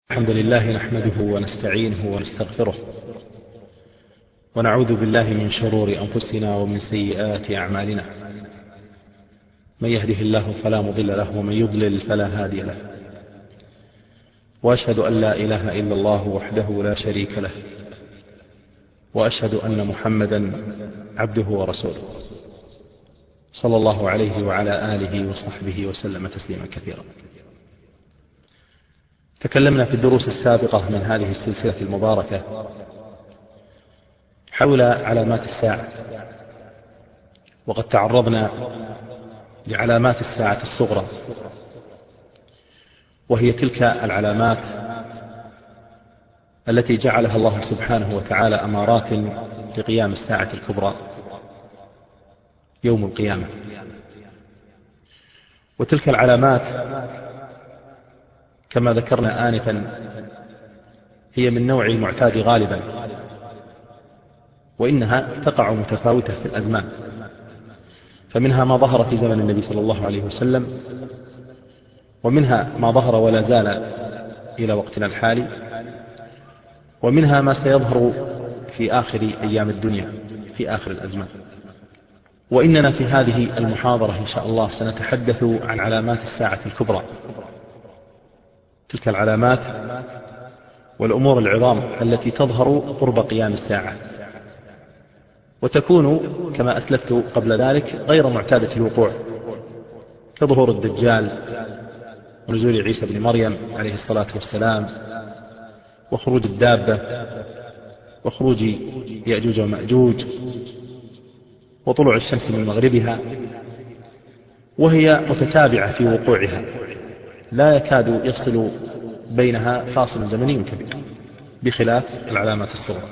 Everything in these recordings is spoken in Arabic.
الحمد لله نحمده ونستعينه ونستغفره ونعوذ بالله من شرور أنفسنا ومن سيئات أعمالنا. من يهده الله فلا مضل له ومن يضلل فلا هادي له، وأشهد أن لا إله إلا الله وحده لا شريك له، وأشهد أن محمدا عبده ورسوله صلى الله عليه وعلى آله وصحبه وسلم تسليما كثيرا. تكلمنا في الدروس السابقة من هذه السلسلة المباركة حول علامات الساعة، وقد تعرضنا لعلامات الساعة الصغرى، وهي تلك العلامات التي جعلها الله سبحانه وتعالى أمارات لقيام الساعة الكبرى يوم القيامة. وتلك العلامات كما ذكرنا آنفا هي من نوع المعتاد غالبا، وإنها تقع متفاوتة في الأزمان، فمنها ما ظهر في زمن النبي صلى الله عليه وسلم، ومنها ما ظهر ولا زال إلى وقتنا الحالي، ومنها ما سيظهر في آخر أيام الدنيا في آخر الأزمان. وإننا في هذه المحاضرة إن شاء الله سنتحدث عن علامات الساعة الكبرى، تلك العلامات والأمور العظام التي تظهر قرب قيام الساعة، وتكون كما أسلفت قبل ذلك غير معتادة الوقوع، كظهور الدجال ونزول عيسى بن مريم عليه الصلاة والسلام، وخروج الدابة، وخروج يأجوج ومأجوج، وطلوع الشمس من مغربها، وهي متتابعة في وقوعها، لا يكاد يفصل بينها فاصل زمني كبير بخلاف العلامات الصغرى.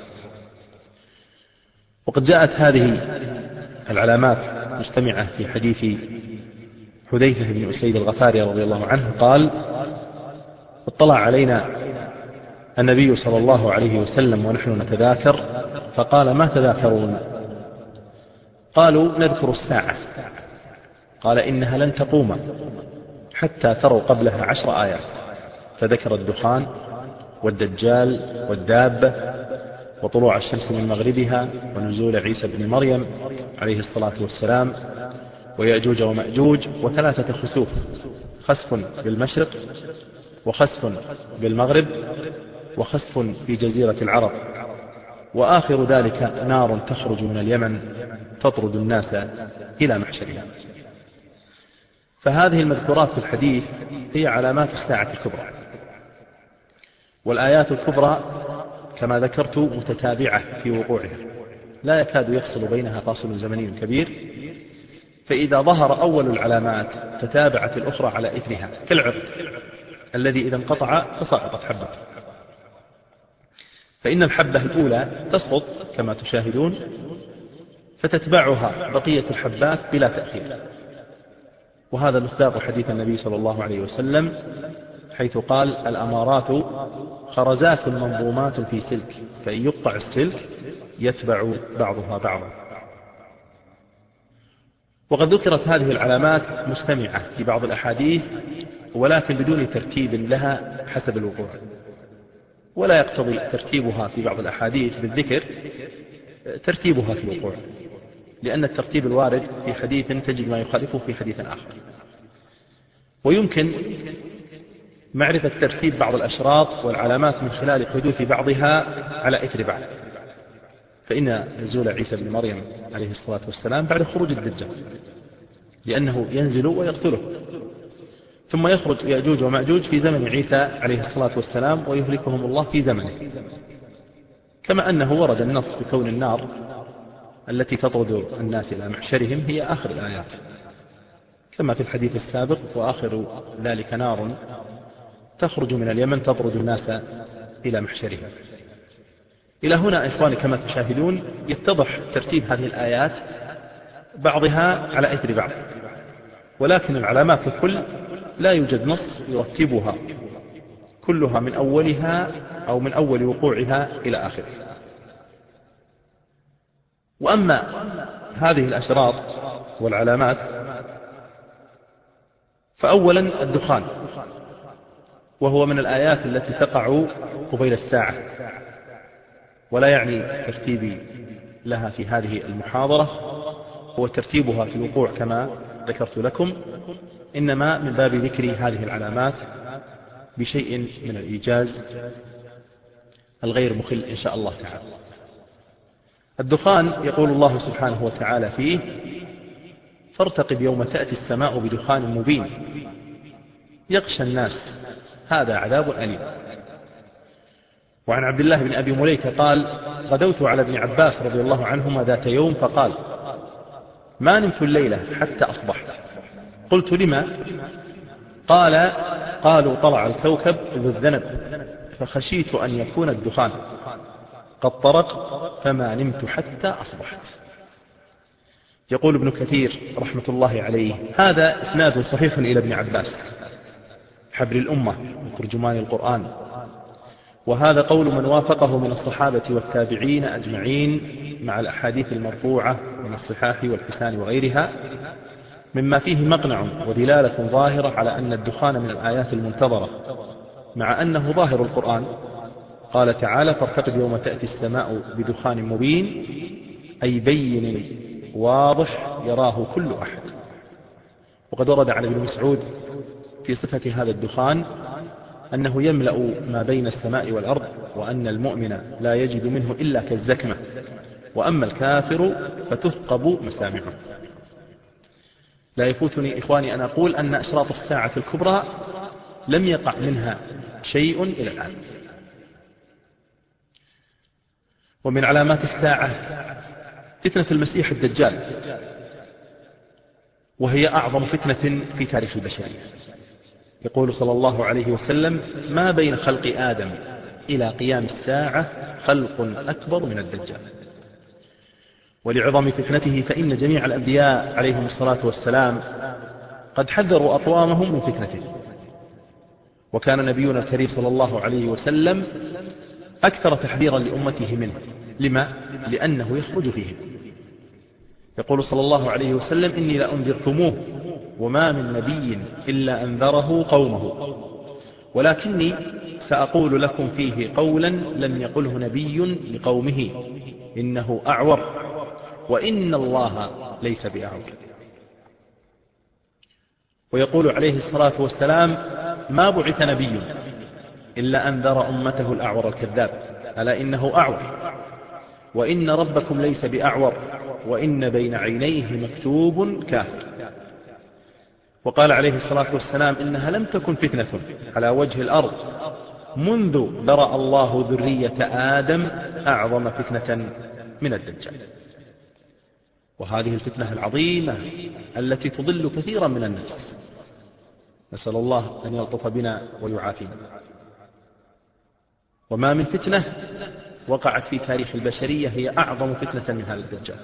وقد جاءت هذه العلامات مجتمعة في حديث حذيفة بن أسيد الغفاري رضي الله عنه قال: اطلع علينا النبي صلى الله عليه وسلم ونحن نتذاكر، فقال: ما تذاكرون؟ قالوا: نذكر الساعة. قال: إنها لن تقوم حتى تروا قبلها 10 آيات، فذكر الدخان والدجال والدابة وطلوع الشمس من مغربها ونزول عيسى بن مريم عليه الصلاة والسلام ويأجوج ومأجوج وثلاثة خسوف: خسف بالمشرق، وخسف بالمغرب، وخسف في جزيرة العرب، وآخر ذلك نار تخرج من اليمن تطرد الناس إلى محشرها. فهذه المذكورات في الحديث هي علامات الساعة الكبرى، والآيات الكبرى كما ذكرت متتابعة في وقوعها، لا يكاد يفصل بينها فاصل زمني كبير، فإذا ظهر أول العلامات تتابعت الأخرى على إثرها، كالعرض الذي إذا انقطع تساقطت حبة، فإن الحبة الأولى تسقط كما تشاهدون، فتتبعها بقية الحبات بلا تأخير. وهذا مصداق حديث النبي صلى الله عليه وسلم حيث قال: الأمارات خرزات منظومات في سلك، فإن يقطع السلك يتبع بعضها بعضا. وقد ذكرت هذه العلامات مجتمعة في بعض الأحاديث، ولكن بدون ترتيب لها حسب الوقوع، ولا يقتضي ترتيبها في بعض الأحاديث بالذكر ترتيبها في الوقوع، لأن الترتيب الوارد في حديث تجد ما يخالفه في حديث آخر. ويمكن معرفة ترتيب بعض الأشراط والعلامات من خلال حدوث بعضها على إثر بعض، فإن نزول عيسى بن مريم عليه الصلاة والسلام بعد خروج الدجال، لأنه ينزل ويقتله، ثم يخرج يأجوج ومأجوج في زمن عيسى عليه الصلاة والسلام ويهلكهم الله في زمنه، كما أنه ورد النص بكون النار التي تطرد الناس إلى محشرهم هي آخر الآيات، كما في الحديث السابق: وآخر ذلك نار تخرج من اليمن تطرد الناس إلى محشرهم. إلى هنا إخواني كما تشاهدون يتضح ترتيب هذه الآيات بعضها على إثر بعض، ولكن العلامات الكل لا يوجد نص يرتبها كلها من أولها أو من أول وقوعها إلى آخرها. وأما هذه الأشراط والعلامات فأولا الدخان، وهو من الآيات التي تقع قبيل الساعة، ولا يعني ترتيبي لها في هذه المحاضرة هو ترتيبها في الوقوع كما ذكرت لكم، إنما من باب ذكر هذه العلامات بشيء من الإيجاز الغير مخل إن شاء الله تعالى. الدخان يقول الله سبحانه وتعالى فيه: فارتقب يوم تأتي السماء بدخان مبين يغشى الناس هذا عذاب أليم. وعن عبد الله بن أبي مليكة قال: غدوت على ابن عباس رضي الله عنهما ذات يوم فقال: ما نمت الليلة حتى أصبحت. قلت: لما؟ قال: قالوا طلع الكوكب ذو الذنب فخشيت أن يكون الدخان قد طرق فما نمت حتى أصبحت. يقول ابن كثير رحمة الله عليه: هذا إسناد صحيح إلى ابن عباس حبر الأمة وترجمان القرآن، وهذا قول من وافقه من الصحابة والتابعين أجمعين مع الأحاديث المرفوعة من الصحاح والحسان وغيرها، مما فيه مقنع ودلالة ظاهرة على أن الدخان من الآيات المنتظرة، مع أنه ظاهر القرآن. قال تعالى: فارتقب يوم تأتي السماء بدخان مبين، أي بين واضح يراه كل أحد. وقد ورد عن ابن مسعود في صفة هذا الدخان أنه يملأ ما بين السماء والأرض، وأن المؤمن لا يجد منه إلا كالزكمة، وأما الكافر فتثقب مسامعه. لا يفوتني إخواني أن أقول أن أشراط الساعة الكبرى لم يقع منها شيء إلى الآن. ومن علامات الساعة فتنة المسيح الدجال، وهي أعظم فتنة في تاريخ البشرية. يقول صلى الله عليه وسلم: ما بين خلق آدم إلى قيام الساعة خلق أكبر من الدجال. ولعظم فتنته فإن جميع الأنبياء عليهم الصلاة والسلام قد حذروا أقوامهم من فتنته، وكان نبينا الكريم صلى الله عليه وسلم أكثر تحذيرا لأمته منه. لما؟ لأنه يخرج فيهم. يقول صلى الله عليه وسلم: إني لأنذركموه وما من نبي إلا أنذره قومه، ولكني سأقول لكم فيه قولا لم يقله نبي لقومه، إنه أعور وإن الله ليس بأعور. ويقول عليه الصلاة والسلام: ما بعث نبي إلا أنذر أمته الأعور الكذاب، ألا إنه أعور، وإن ربكم ليس بأعور، وإن بين عينيه مكتوب كافر. وقال عليه الصلاة والسلام: إنها لم تكن فتنة على وجه الأرض منذ برأ الله ذرية آدم أعظم فتنة من الدجال. وهذه الفتنة العظيمة التي تضل كثيرا من الناس، نسأل الله أن يلطف بنا ويعافينا. وما من فتنة وقعت في تاريخ البشرية هي أعظم فتنة من هذا الدجال.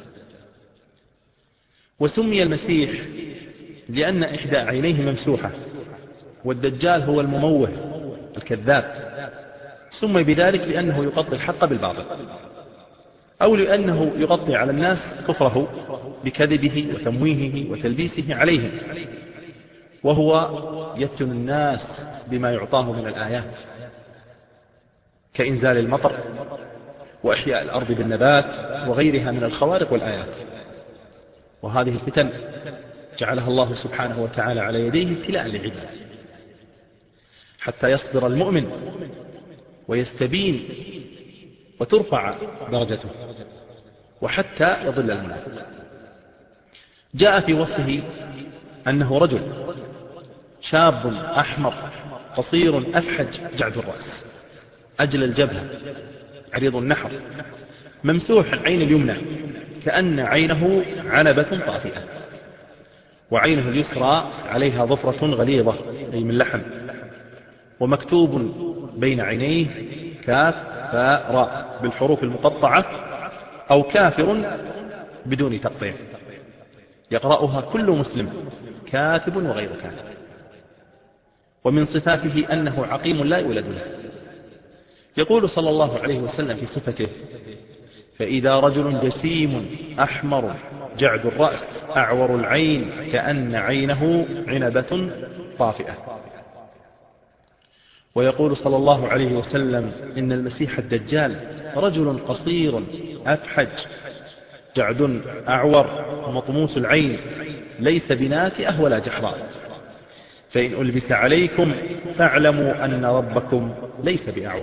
وسمي المسيح لأن إحدى عينيه ممسوحة، والدجال هو المموه الكذاب. سمي بذلك لأنه يغطي الحق بالباطل، أو لأنه يغطي على الناس كفره بكذبه وتمويهه وتلبيسه عليهم، وهو يفتن الناس بما يعطاه من الآيات كإنزال المطر وإحياء الأرض بالنبات وغيرها من الخوارق والآيات. وهذه الفتن جعلها الله سبحانه وتعالى على يديه ابتلاء لعباده، حتى يصبر المؤمن ويستبين وترفع درجته، وحتى يضل المنافق. جاء في وصفه أنه رجل شاب أحمر قصير أفحج جعد الرأس أجل الجبهة عريض النحر ممسوح العين اليمنى كأن عينه عنبة طافئة، وعينه اليسرى عليها ظفرة غليظة أي من لحم، ومكتوب بين عينيه كاف فاء راء بالحروف المقطعة أو كافر بدون تقطيع، يقرأها كل مسلم كاتب وغير كاتب. ومن صفاته أنه عقيم لا يولد له. يقول صلى الله عليه وسلم في صفته: فإذا رجل جسيم أحمر جعد الرأس أعور العين كأن عينه عنبة طافئة. ويقول صلى الله عليه وسلم إن المسيح الدجال رجل قصير أفحج جعد أعور مطموس العين ليس بناتئه ولا جحراء، فإن ألبس عليكم فاعلموا أن ربكم ليس بأعور.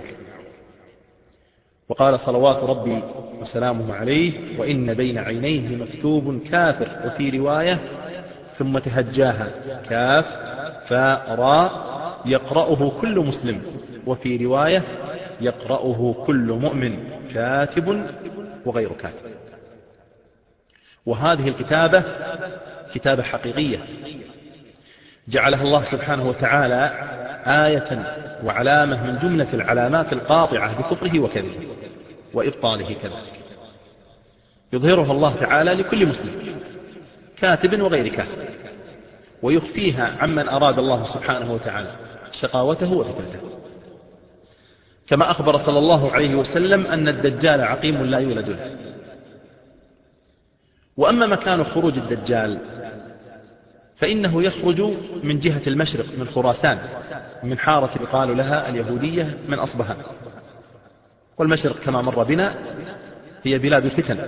وقال صلوات ربي وسلامه عليه: وإن بين عينيه مكتوب كافر، وفي رواية: ثم تهجاها كاف فراء يقرأه كل مسلم، وفي رواية: يقرأه كل مؤمن كاتب وغير كاتب. وهذه الكتابة كتابة حقيقية جعلها الله سبحانه وتعالى آية وعلامة من جملة العلامات القاطعة بكفره وكذبه وإبطاله كذلك، يظهرها الله تعالى لكل مسلم كاتب وغير كاتب، ويخفيها عمن أراد الله سبحانه وتعالى شقاوته وفتنته، كما أخبر صلى الله عليه وسلم أن الدجال عقيم لا يولد له. وأما مكان خروج الدجال فإنه يخرج من جهة المشرق من خراسان، من حارة يقال لها اليهودية من أصبهان. والمشرق كما مر بنا هي بلاد الفتن،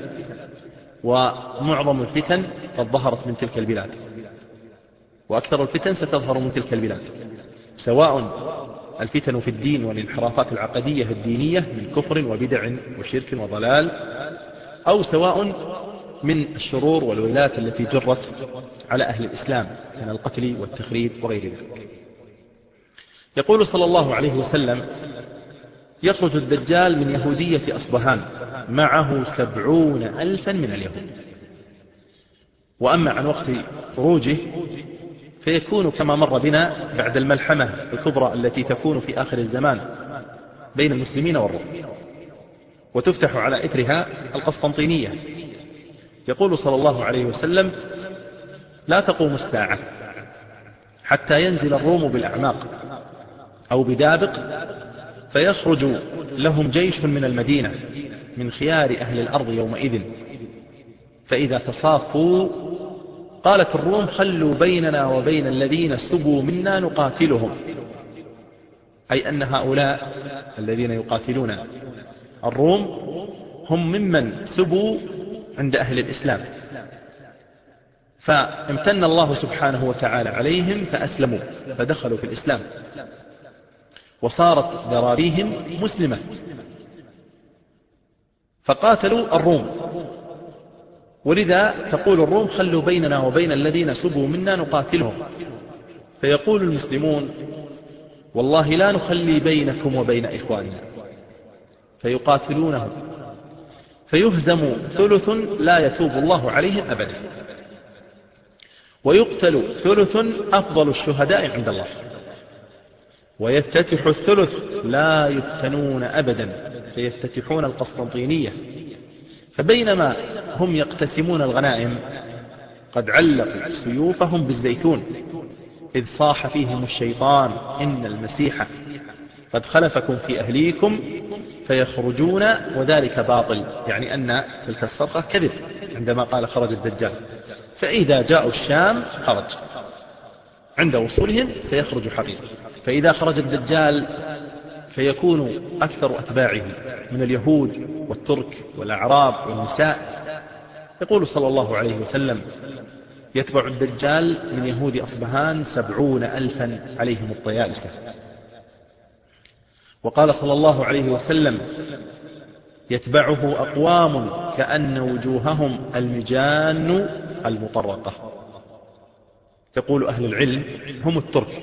ومعظم الفتن قد ظهرت من تلك البلاد، وأكثر الفتن ستظهر من تلك البلاد، سواء الفتن في الدين والانحرافات العقدية الدينية من كفر وبدع وشرك وضلال، أو سواء من الشرور والويلات التي جرت على أهل الإسلام من القتل والتخريب وغير ذلك. يقول صلى الله عليه وسلم: يخرج الدجال من يهودية أصبهان معه 70,000 من اليهود. وأما عن وقت خروجه فيكون كما مر بنا بعد الملحمة الكبرى التي تكون في آخر الزمان بين المسلمين والروم، وتفتح على إثرها القسطنطينية. يقول صلى الله عليه وسلم: لا تقوم الساعة حتى ينزل الروم بالأعماق أو بدابق، فيخرج لهم جيش من المدينة من خيار أهل الأرض يومئذ، فإذا تصافوا قالت الروم: خلوا بيننا وبين الذين سبوا منا نقاتلهم، أي أن هؤلاء الذين يقاتلون الروم هم ممن سبوا عند أهل الإسلام، فامتن الله سبحانه وتعالى عليهم فأسلموا فدخلوا في الإسلام، وصارت ذراريهم مسلمة، فقاتلوا الروم. ولذا تقول الروم: خلوا بيننا وبين الذين سبوا منا نقاتلهم، فيقول المسلمون: والله لا نخلي بينكم وبين إخواننا، فيقاتلونهم فيهزم ثلث لا يتوب الله عليهم أبدا، ويقتل ثلث أفضل الشهداء عند الله، ويفتتح الثلث لا يفتنون أبدا، فيفتتحون القسطنطينية. فبينما هم يقتسمون الغنائم قد علقوا سيوفهم بالزيتون، إذ صاح فيهم الشيطان: إن المسيح قد خلفكم في أهليكم فيخرجون، وذلك باطل، يعني أن تلك الصرخة كذب عندما قال خرج الدجال. فإذا جاءوا الشام خرج، عند وصولهم سيخرج حقيقة. فإذا خرج الدجال فيكون أكثر أتباعه من اليهود والترك والأعراب والنساء. يقول صلى الله عليه وسلم: يتبع الدجال من يهود أصبهان 70,000 عليهم الطيالسة. وقال صلى الله عليه وسلم: يتبعه أقوام كأن وجوههم المجان المطرقة. يقول أهل العلم: هم الترك.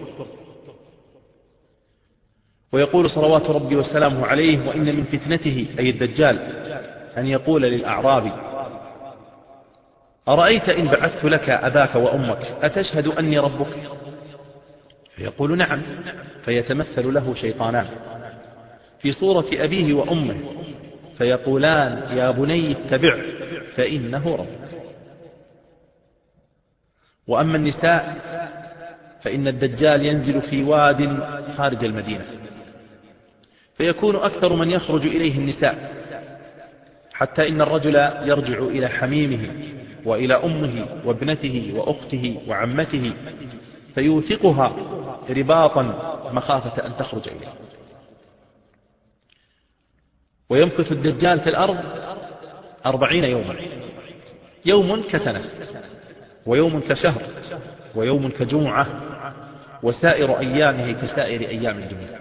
ويقول صلوات ربي وسلامه عليه: وإن من فتنته أي الدجال أن يقول للأعرابي: أرأيت إن بعثت لك أباك وأمك أتشهد أني ربك؟ فيقول: نعم. فيتمثل له شيطانان في صورة أبيه وأمه فيقولان: يا بني اتبع فإنه ربك. وأما النساء فإن الدجال ينزل في واد خارج المدينة، فيكون أكثر من يخرج إليه النساء، حتى إن الرجل يرجع إلى حميمه وإلى أمه وابنته وأخته وعمته فيوثقها رباطا مخافة أن تخرج إليه. ويمكث الدجال في الأرض 40 يوما، يوم كسنة، ويوم كشهر، ويوم كجمعة، وسائر أيامه كسائر أيام الجمعة.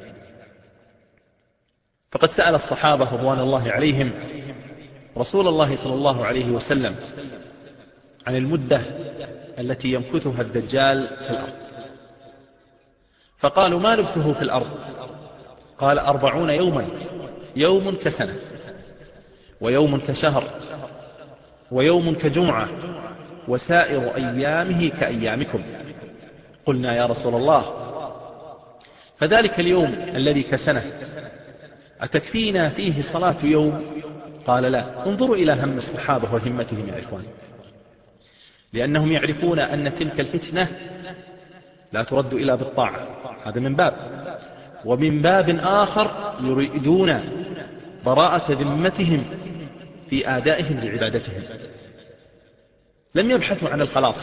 فقد سأل الصحابة رضوان الله عليهم رسول الله صلى الله عليه وسلم عن المدة التي يمكثها الدجال في الأرض، فقالوا: ما لبثه في الأرض؟ قال: 40 يوما، يوم كسنة، ويوم كشهر، ويوم كجمعة، وسائر أيامه كأيامكم. قلنا: يا رسول الله، فذلك اليوم الذي كسنة أتكفينا فيه صلاة يوم؟ قال: لا. انظروا إلى هم الصحابة وهمتهم يا إخوان، لأنهم يعرفون أن تلك الفتنة لا ترد إلا بالطاعة، هذا من باب، ومن باب آخر يريدون براءة ذمتهم في آدائهم لعبادتهم، لم يبحثوا عن الخلاص.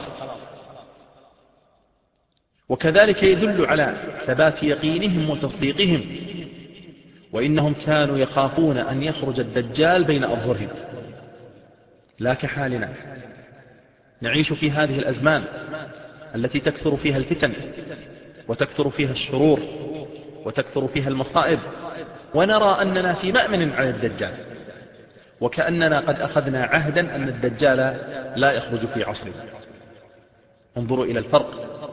وكذلك يدل على ثبات يقينهم وتصديقهم، وإنهم كانوا يخافون أن يخرج الدجال بين أظهرهم، لا كحالنا نعيش في هذه الأزمان التي تكثر فيها الفتن، وتكثر فيها الشرور، وتكثر فيها المصائب، ونرى أننا في مأمن على الدجال، وكأننا قد أخذنا عهدا أن الدجال لا يخرج في عصرنا. انظروا إلى الفرق،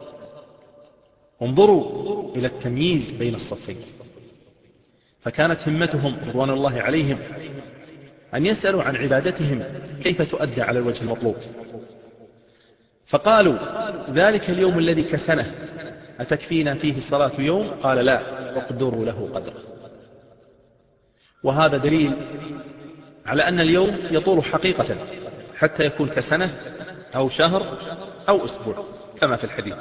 انظروا إلى التمييز بين الصفين. فكانت همتهم رضوان الله عليهم أن يسألوا عن عبادتهم كيف تؤدى على الوجه المطلوب، فقالوا: ذلك اليوم الذي كسنه أتكفينا فيه صلاة يوم؟ قال: لا، اقدروا له قدره. وهذا دليل على أن اليوم يطول حقيقة حتى يكون كسنة أو شهر أو أسبوع كما في الحديث.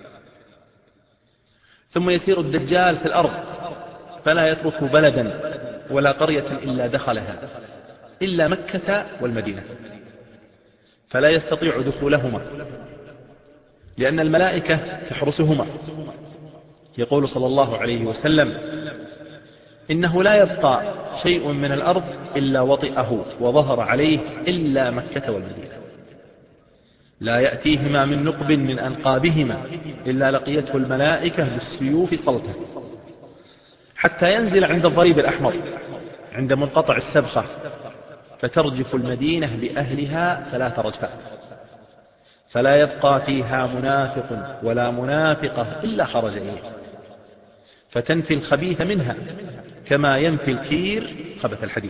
ثم يسير الدجال في الأرض فلا يترك بلدا ولا قرية إلا دخلها، إلا مكة والمدينة، فلا يستطيع دخولهما لأن الملائكة تحرسهما. يقول صلى الله عليه وسلم: إنه لا يبقى شيء من الأرض إلا وطئه وظهر عليه إلا مكة والمدينة، لا يأتيهما من نقب من أنقابهما إلا لقيته الملائكة بالسيوف صلتا، حتى ينزل عند الضريب الأحمر عند منقطع السبخة، فترجف المدينة بأهلها 3 رجفات، فلا يبقى فيها منافق ولا منافقة إلا خرج إليه، فتنفي الخبيث منها كما ينفي الكير خبث الحديد.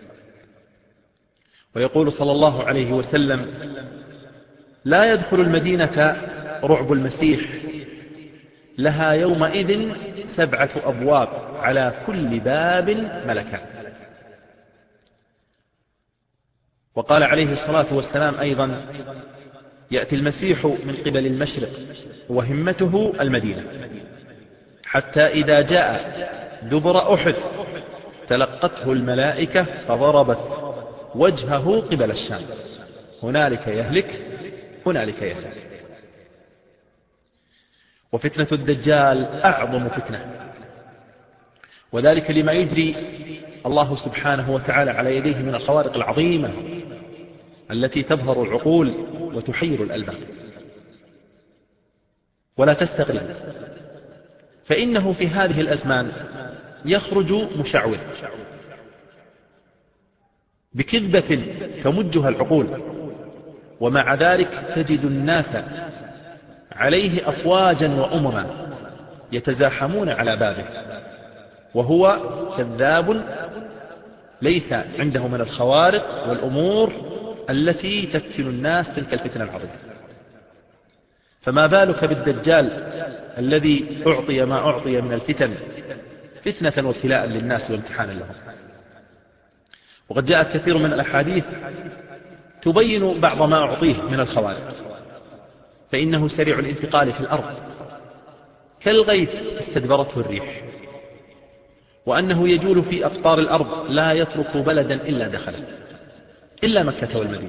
ويقول صلى الله عليه وسلم: لا يدخل المدينة رعب المسيح، لها يومئذ 7 أبواب على كل باب ملكان. وقال عليه الصلاة والسلام أيضا: يأتي المسيح من قبل المشرق وهمته المدينة، حتى إذا جاء دبر أحد تلقته الملائكة فضربت وجهه قبل الشام، هنالك يهلك هنالك يهلك. وفتنة الدجال أعظم فتنة، وذلك لما يجري الله سبحانه وتعالى على يديه من الخوارق العظيمة التي تبهر العقول وتحير الألباب. ولا تستغرب، فإنه في هذه الأزمان يخرج مشعوذ بكذبة تمجها العقول، ومع ذلك تجد الناس عليه أفواجا وأمما يتزاحمون على بابه، وهو كذاب ليس عنده من الخوارق والأمور التي تفتن الناس تلك الفتنة العظيمة. فما بالك بالدجال الذي أعطي ما أعطي من الفتن فتنة وابتلاء للناس وامتحانا لهم. وقد جاءت كثير من الأحاديث تبين بعض ما أعطيه من الخوارق، فإنه سريع الانتقال في الأرض كالغيث استدبرته الريح، وأنه يجول في أقطار الأرض لا يترك بلدا إلا دخله إلا مكة والمدينة،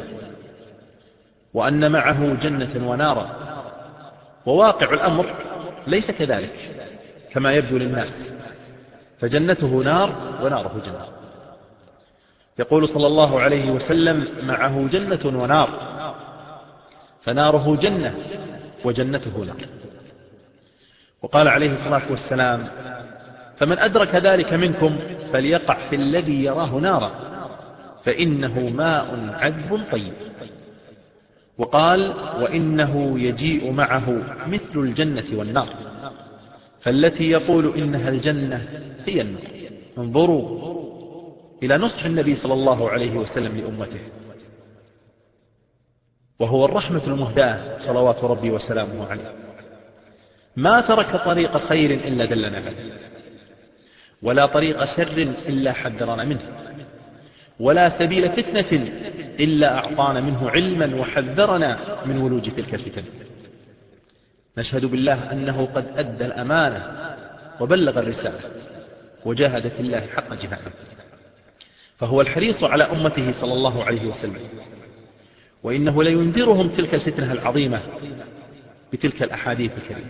وأن معه جنة ونارا. وواقع الأمر ليس كذلك، كما يبدو للناس، فجنته نار وناره جنة. يقول صلى الله عليه وسلم: معه جنة ونار، فناره جنة وجنته نار. وقال عليه الصلاة والسلام: فمن أدرك ذلك منكم فليقع في الذي يراه نارا، فإنه ماء عذب طيب. وقال: وإنه يجيء معه مثل الجنة والنار، فالتي يقول إنها الجنة هي النار. انظروا إلى نصح النبي صلى الله عليه وسلم لأمته، وهو الرحمة المهداة صلوات ربي وسلامه عليه. ما ترك طريق خير إلا دلنا عليه، ولا طريق شر إلا حذرنا منه، ولا سبيل فتنة إلا أعطانا منه علما وحذرنا من ولوج تلك الفتن. نشهد بالله أنه قد أدى الأمانة وبلغ الرسالة وجاهد في الله حق جهاده، فهو الحريص على أمته صلى الله عليه وسلم، وإنه لينذرهم تلك الفتنة العظيمة بتلك الأحاديث الكريمة.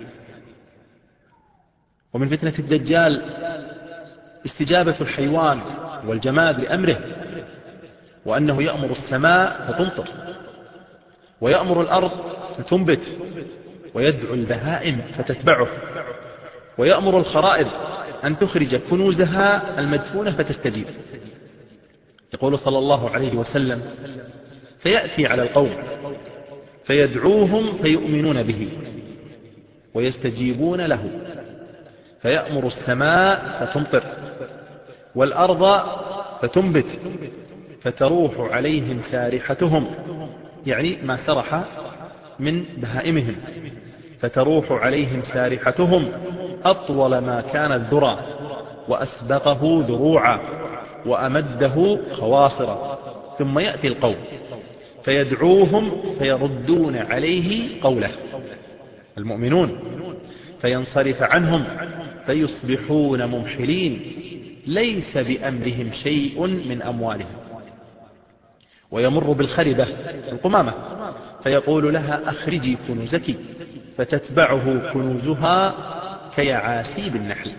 ومن فتنة الدجال استجابة الحيوان والجماد لأمره، وأنه يأمر السماء فتمطر، ويأمر الأرض فتنبت، ويدعو البهائم فتتبعه، ويأمر الخرائب أن تخرج كنوزها المدفونة فتستجيب. يقول صلى الله عليه وسلم: فيأتي على القوم فيدعوهم فيؤمنون به ويستجيبون له، فيأمر السماء فتمطر والأرض فتنبت، فتروح عليهم سارحتهم، يعني ما سرح من بهائمهم، فتروح عليهم سارحتهم أطول ما كان الذرى، وأسبقه ذروعا، وأمده خواصرا. ثم يأتي القوم فيدعوهم فيردون عليه قوله المؤمنون، فينصرف عنهم فيصبحون ممحلين ليس بأمرهم شيء من أموالهم. ويمر بالخربة القمامة فيقول لها: أخرجي كنوزك، فتتبعه كنوزها كيعاسيب النحل.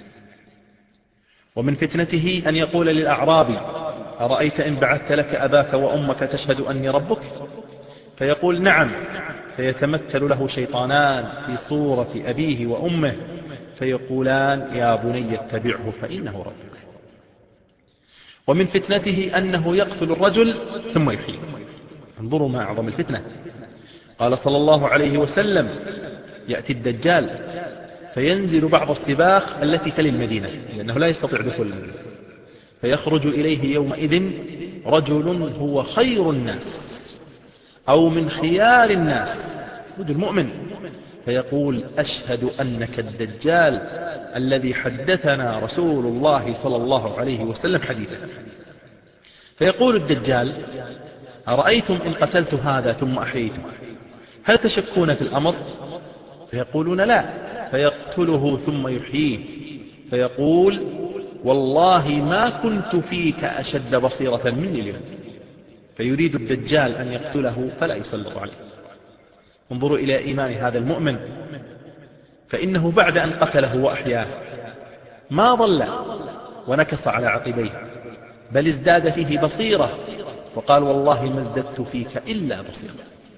ومن فتنته أن يقول للأعرابي: أرأيت إن بعثت لك أباك وأمك تشهد أني ربك؟ فيقول: نعم. فيتمثل له شيطانان في صورة أبيه وأمه فيقولان: يا بني اتبعه فإنه ربك. ومن فتنته أنه يقتل الرجل ثم يحييه. انظروا ما أعظم الفتنة. قال صلى الله عليه وسلم: يأتي الدجال فينزل بعض السباق التي تلي المدينة، لأنه لا يستطيع دخول المدينة، فيخرج إليه يومئذ رجل هو خير الناس أو من خيار الناس، رجل مؤمن، فيقول: أشهد أنك الدجال الذي حدثنا رسول الله صلى الله عليه وسلم حديثا. فيقول الدجال: أرأيتم إن قتلت هذا ثم أحييته هل تشكون في الأمر؟ فيقولون: لا. فيقتله ثم يحييه فيقول: والله ما كنت فيك أشد بصيرة مني اليوم. فيريد الدجال أن يقتله فلا يسلط عليه. انظروا إلى إيمان هذا المؤمن، فإنه بعد أن قتله وأحياه ما ضل ونكص على عقبيه، بل ازداد فيه بصيرة، وقال: والله ما ازددت فيك إلا بصيرة.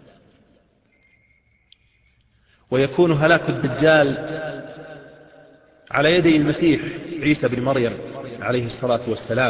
ويكون هلاك الدجال على يدي المسيح عيسى بن مريم عليه الصلاة والسلام،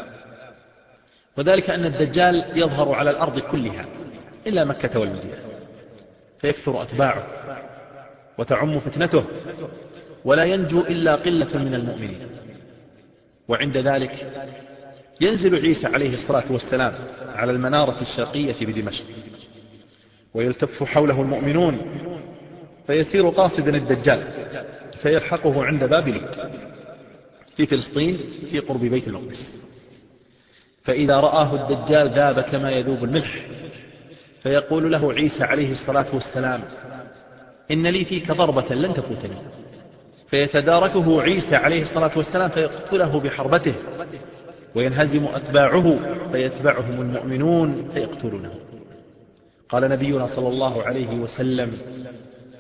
وذلك أن الدجال يظهر على الأرض كلها إلا مكة والمدينة، فيكثر أتباعه وتعم فتنته، ولا ينجو إلا قلة من المؤمنين. وعند ذلك ينزل عيسى عليه الصلاة والسلام على المنارة الشرقية بدمشق، ويلتف حوله المؤمنون، فيسير قاصدا الدجال فيلحقه عند باب لوط في فلسطين في قرب بيت المقدس. فإذا رآه الدجال ذاب كما يذوب الملح، فيقول له عيسى عليه الصلاة والسلام: إن لي فيك ضربة لن تفوتني. فيتداركه عيسى عليه الصلاة والسلام فيقتله بحربته، وينهزم أتباعه فيتبعهم المؤمنون فيقتلونه. قال نبينا صلى الله عليه وسلم: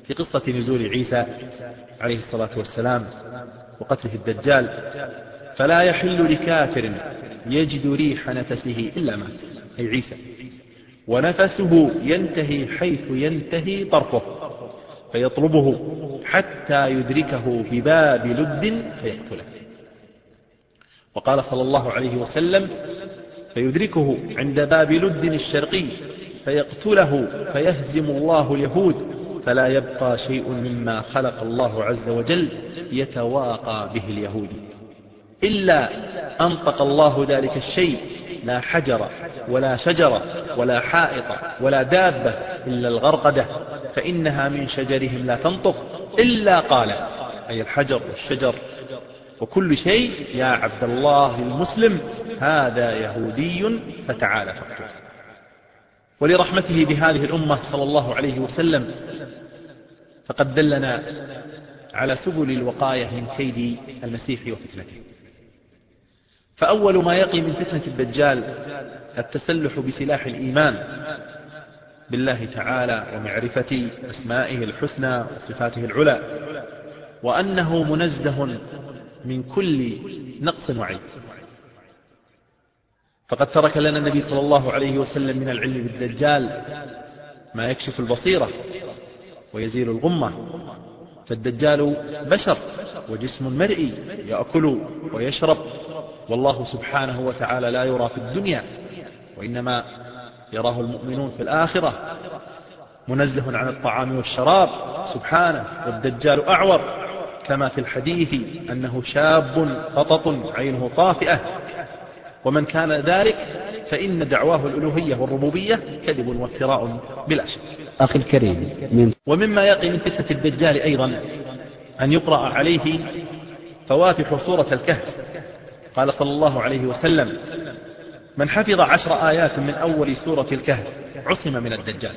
في قصة نزول عيسى عليه الصلاة والسلام وقتله الدجال: فلا يحل لكافر يجد ريح نفسه إلا مات، أي عيسى، ونفسه ينتهي حيث ينتهي طرفه فيطلبه حتى يدركه بباب لد فيقتله. وقال صلى الله عليه وسلم: فيدركه عند باب لد الشرقي فيقتله فيهزم الله اليهود فلا يبقى شيء مما خلق الله عز وجل يتواقى به اليهود إلا أنطق الله ذلك الشيء، لا حجر ولا شجر ولا حائط ولا دابة إلا الغرقدة، فإنها من شجرهم لا تنطق إلا قال، أي الحجر والشجر وكل شيء: يا عبد الله المسلم هذا يهودي فتعالى فاقتله. ولرحمته بهذه الأمة صلى الله عليه وسلم فقد دلنا على سبل الوقاية من كيد المسيح وفتنته. فأول ما يقي من فتنة الدجال التسلح بسلاح الإيمان بالله تعالى ومعرفة أسمائه الحسنى وصفاته العلى، وأنه منزه من كل نقص وعيب. فقد ترك لنا النبي صلى الله عليه وسلم من العلم بالدجال ما يكشف البصيرة ويزيل الغمة، فالدجال بشر وجسم مرئي يأكل ويشرب، والله سبحانه وتعالى لا يرى في الدنيا وإنما يراه المؤمنون في الآخرة، منزه عن الطعام والشراب سبحانه. والدجال أعور كما في الحديث أنه شاب قطط عينه طافئة، ومن كان ذلك فإن دعواه الألوهية والربوبية كذب وافتراء بلا شك. أخي الكريم، ومما يقي من فتنة الدجال أيضا أن يقرأ عليه فواتح سورة الكهف. قال صلى الله عليه وسلم: من حفظ 10 آيات من أول سورة الكهف عصم من الدجال.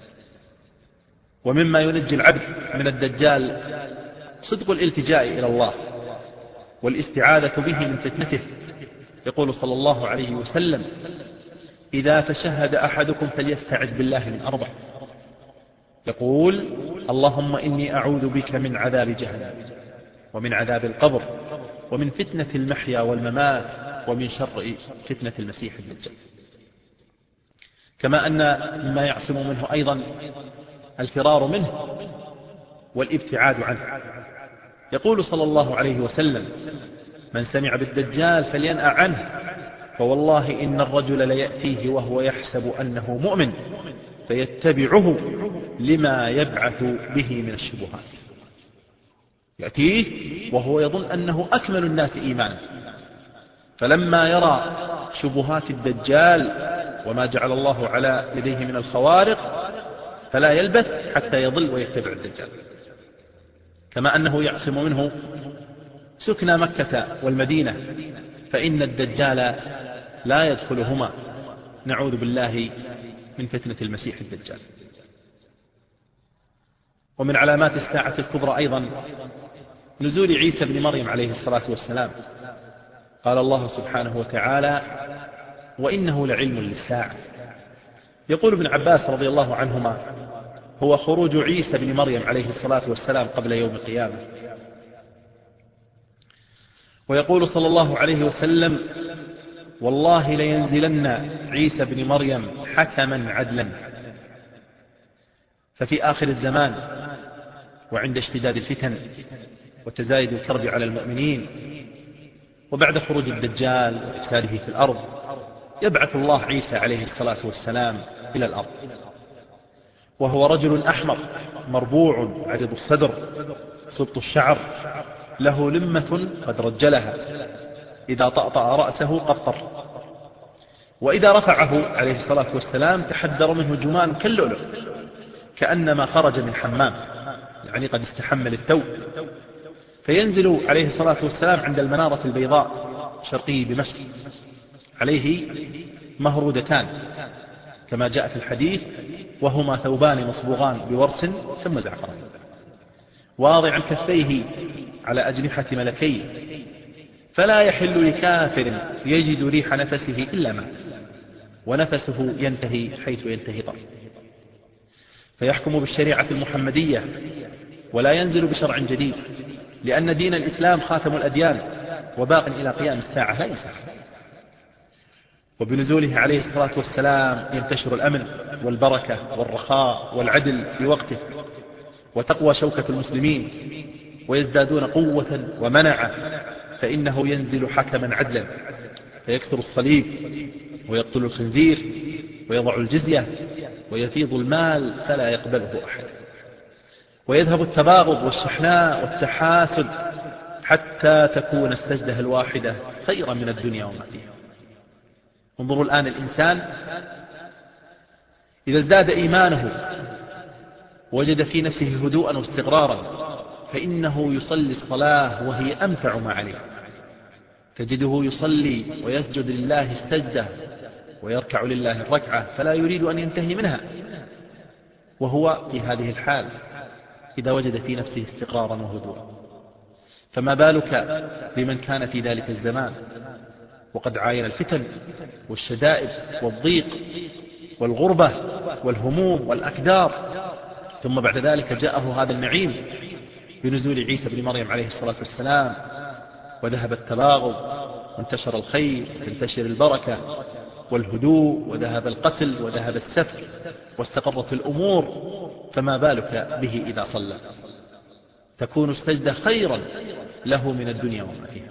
ومما ينجي العبد من الدجال صدق الالتجاء إلى الله والاستعاذة به من فتنته. يقول صلى الله عليه وسلم: إذا تشهد أحدكم فليستعذ بالله من 4. يقول: اللهم إني أعوذ بك من عذاب جهنم ومن عذاب القبر ومن فتنة المحيا والممات ومن شر فتنة المسيح الدجال. كما أن مما يعصم منه أيضا الفرار منه والابتعاد عنه. يقول صلى الله عليه وسلم: من سمع بالدجال فلينأ عنه، فوالله إن الرجل ليأتيه وهو يحسب أنه مؤمن فيتبعه لما يبعث به من الشبهات. يأتيه وهو يظن أنه أكمل الناس إيمانا، فلما يرى شبهات الدجال وما جعل الله على يديه من الخوارق فلا يلبث حتى يضل ويتبع الدجال. كما أنه يعصم منه سكن مكة والمدينة، فإن الدجال لا يدخلهما، نعوذ بالله من فتنة المسيح الدجال. ومن علامات الساعة الكبرى أيضا نزول عيسى بن مريم عليه الصلاة والسلام. قال الله سبحانه وتعالى: وإنه لعلم للساعة. يقول ابن عباس رضي الله عنهما: هو خروج عيسى بن مريم عليه الصلاة والسلام قبل يوم القيامة. ويقول صلى الله عليه وسلم: والله لينزلن عيسى بن مريم حكما عدلا. ففي آخر الزمان وعند اشتداد الفتن وتزايد الكرب على المؤمنين وبعد خروج الدجال وإفساده في الأرض يبعث الله عيسى عليه الصلاة والسلام إلى الأرض، وهو رجل أحمر مربوع عريض الصدر سبط الشعر، له لمة قد رجلها، إذا طأطأ رأسه قطر، وإذا رفعه عليه الصلاة والسلام تحدر منه جمان كاللؤلؤ كأنما خرج من حمام، يعني قد استحمل الثوب. فينزل عليه الصلاة والسلام عند المنارة البيضاء شرقي دمشق، عليه مهرودتان كما جاء في الحديث، وهما ثوبان مصبوغان بورس ثم زعفران، واضعا كفيه على أجنحة ملكين، فلا يحل لكافر يجد ريح نفسه إلا مات، ونفسه ينتهي حيث ينتهي طرف. فيحكم بالشريعة المحمدية ولا ينزل بشرع جديد، لأن دين الإسلام خاتم الأديان وباق إلى قيام الساعة لا ينسخ. وبنزوله عليه الصلاة والسلام ينتشر الأمن والبركة والرخاء والعدل في وقته، وتقوى شوكة المسلمين ويزدادون قوة ومنعة، فإنه ينزل حكما عدلا فيكثر الصليب ويقتل الخنزير ويضع الجزية ويفيض المال فلا يقبله أحد، ويذهب التباغض والشحناء والتحاسد، حتى تكون السجدة الواحدة خيرا من الدنيا وما فيها. انظروا الآن الإنسان إذا ازداد إيمانه وجد في نفسه هدوءا واستقرارا فإنه يصلي الصلاة وهي أنفع ما عليه، تجده يصلي ويسجد لله السجدة ويركع لله الركعة فلا يريد أن ينتهي منها، وهو في هذه الحال إذا وجد في نفسه استقرارا وهدوءا. فما بالك بمن كان في ذلك الزمان وقد عاين الفتن والشدائد والضيق والغربة والهموم والأكدار، ثم بعد ذلك جاءه هذا النعيم بنزول عيسى بن مريم عليه الصلاة والسلام، وذهب التباغض وانتشر الخير وانتشر البركة والهدوء، وذهب القتل وذهب السفك واستقرت الأمور. فما بالك به إذا صلى؟ تكون السجدة خيرا له من الدنيا وما فيها.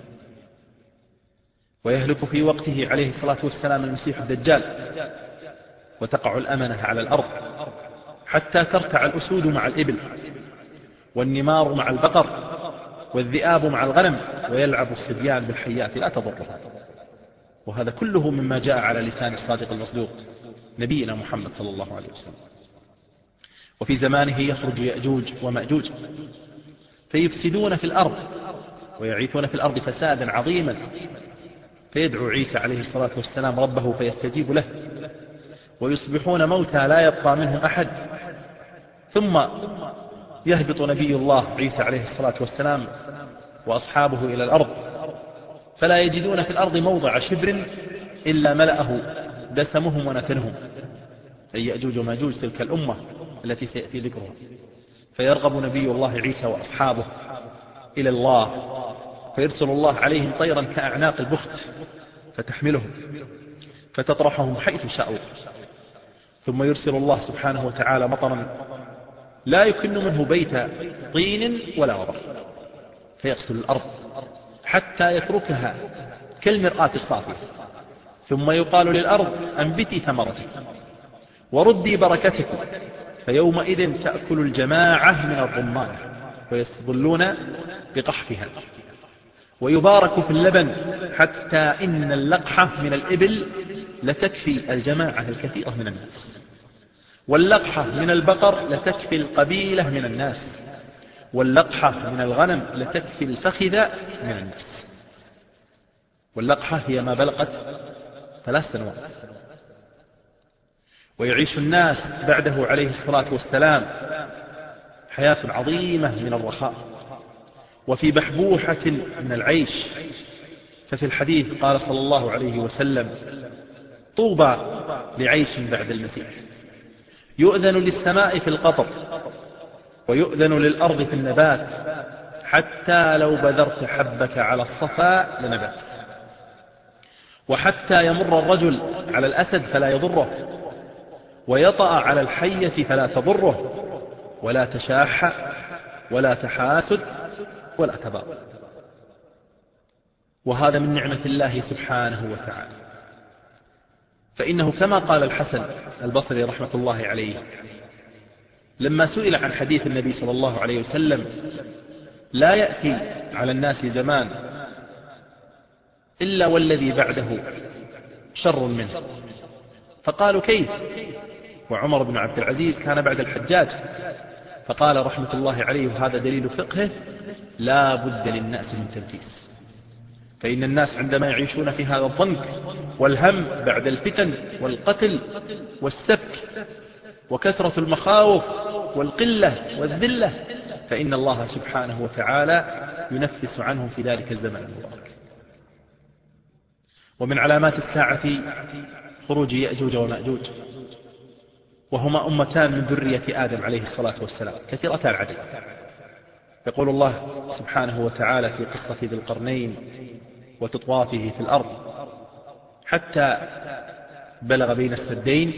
ويهلك في وقته عليه الصلاة والسلام المسيح الدجال، وتقع الأمنة على الأرض حتى ترتع الأسود مع الإبل والنمار مع البقر والذئاب مع الغنم، ويلعب الصبيان بالحيات لا تضرها. وهذا كله مما جاء على لسان الصادق المصدوق نبينا محمد صلى الله عليه وسلم. وفي زمانه يخرج يأجوج ومأجوج فيفسدون في الأرض ويعيثون في الأرض فسادا عظيما، فيدعو عيسى عليه الصلاة والسلام ربه فيستجيب له، ويصبحون موتى لا يبقى منهم أحد. ثم يهبط نبي الله عيسى عليه الصلاة والسلام وأصحابه إلى الأرض، فلا يجدون في الأرض موضع شبر إلا ملأه دسمهم ونتنهم، أي يأجوج وماجوج تلك الأمة التي سيأتي ذكرها. فيرغب نبي الله عيسى وأصحابه إلى الله، فيرسل الله عليهم طيرا كأعناق البخت فتحملهم فتطرحهم حيث شاءوا، ثم يرسل الله سبحانه وتعالى مطرا لا يكن منه بيت طين ولا وبر، فيغسل الأرض حتى يتركها كالمرآة الصافية، ثم يقال للأرض أنبتي ثمرتك وردي بركتك، فيومئذ تأكل الجماعة من الرمان ويستظلون بقحفها، ويبارك في اللبن حتى إن اللقحة من الإبل لتكفي الجماعة الكثيرة من الناس، واللقحة من البقر لتكفي القبيلة من الناس، واللقحة من الغنم لتكفي الفخذ من الناس. واللقحة هي ما بلغت 3 سنوات. ويعيش الناس بعده عليه الصلاة والسلام حياة عظيمة من الرخاء وفي بحبوحة من العيش. ففي الحديث قال صلى الله عليه وسلم: طوبى لعيش بعد المسيح، يؤذن للسماء في القطر ويؤذن للأرض في النبات، حتى لو بذرت حبك على الصفا لنبت، وحتى يمر الرجل على الأسد فلا يضره، ويطأ على الحية فلا تضره، ولا تشاح ولا تحاسد ولا تباغض. وهذا من نعمة الله سبحانه وتعالى. فإنه كما قال الحسن البصري رحمة الله عليه لما سئل عن حديث النبي صلى الله عليه وسلم: لا يأتي على الناس زمان إلا والذي بعده شر منه، فقالوا: كيف؟ وعمر بن عبد العزيز كان بعد الحجاج، فقال رحمة الله عليه وهذا دليل فقهه: لا بد للناس من تنفيس، فإن الناس عندما يعيشون في هذا الضنك والهم بعد الفتن والقتل والسفك وكثرة المخاوف والقلة والذلة، فإن الله سبحانه وتعالى ينفس عنهم في ذلك الزمن المبارك. ومن علامات الساعة خروج يأجوج ومأجوج، وهما أمتان من ذرية آدم عليه الصلاة والسلام كثيرتا العدد. يقول الله سبحانه وتعالى في قصة ذي القرنين وتطوافه في الأرض حتى بلغ بين السدين،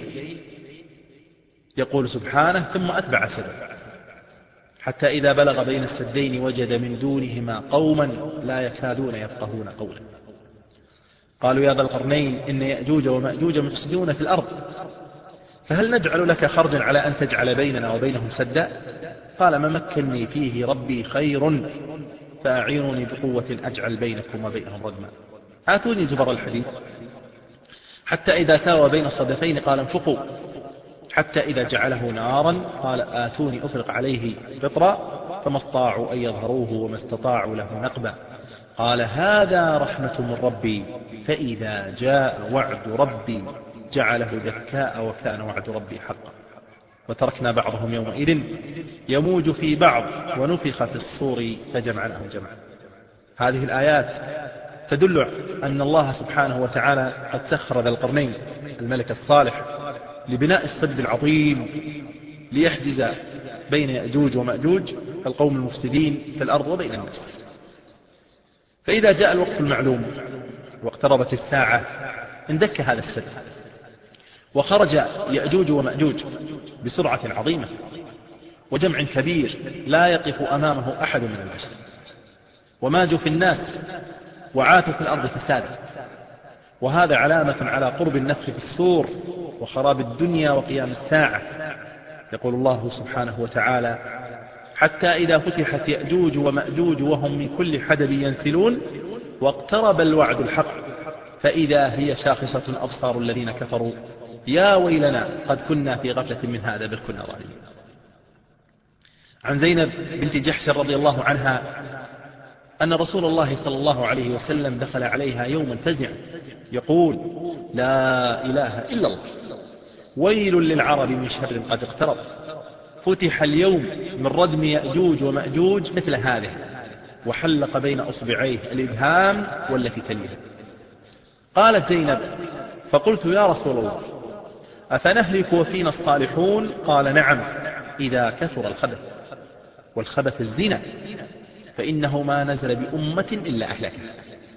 يقول سبحانه: ثم أتبع سببا حتى إذا بلغ بين السدين وجد من دونهما قوما لا يكادون يفقهون قولا قالوا يا ذا القرنين إن يأجوج ومأجوج مفسدون في الأرض فهل نجعل لك خرجا على أن تجعل بيننا وبينهم سدا؟ قال ما مكنني فيه ربي خير فأعينوني بقوة أجعل بينكم وبينهم ردما آتوني زبر الحديد حتى إذا ساوى بين الصدفين قال انفقوا حتى إذا جعله نارا قال آتوني أفرق عليه قطرا فما استطاعوا أن يظهروه وما استطاعوا له نقبا قال هذا رحمة من ربي فإذا جاء وعد ربي جعله دكاء وكان وعد ربي حقا وتركنا بعضهم يومئذ يموج في بعض ونفخ في الصور فجمعناهم جمعا. هذه الآيات تدل أن الله سبحانه وتعالى قد سخر ذا القرنين الملك الصالح لبناء السد العظيم ليحجز بين يأجوج ومأجوج القوم المفسدين في الأرض وبين الناس. فإذا جاء الوقت المعلوم واقتربت الساعة اندك هذا السد وخرج يأجوج ومأجوج بسرعة عظيمة وجمع كبير لا يقف أمامه أحد من البشر وماجوا في الناس وعاتوا في الأرض فسادا، وهذا علامة على قرب النفخ في الصور وخراب الدنيا وقيام الساعة. يقول الله سبحانه وتعالى حتى إذا فتحت يأجوج ومأجوج وهم من كل حدب ينسلون واقترب الوعد الحق فإذا هي شاخصة أبصار الذين كفروا يا ويلنا قد كنا في غفلة من هذا بل كنا ظالمين. عن زينب بنت جحش رضي الله عنها أن رسول الله صلى الله عليه وسلم دخل عليها يوما فزعا يقول لا إله إلا الله ويل للعرب من شر قد اقترب فتح اليوم من ردم يأجوج ومأجوج مثل هذه وحلق بين أصبعيه الإبهام والتي تليها. قالت زينب فقلت يا رسول الله أفنهلك وفينا الصالحون؟ قال نعم إذا كثر الخبث والخبث الزنا فإنه ما نزل بأمة إلا أهلكها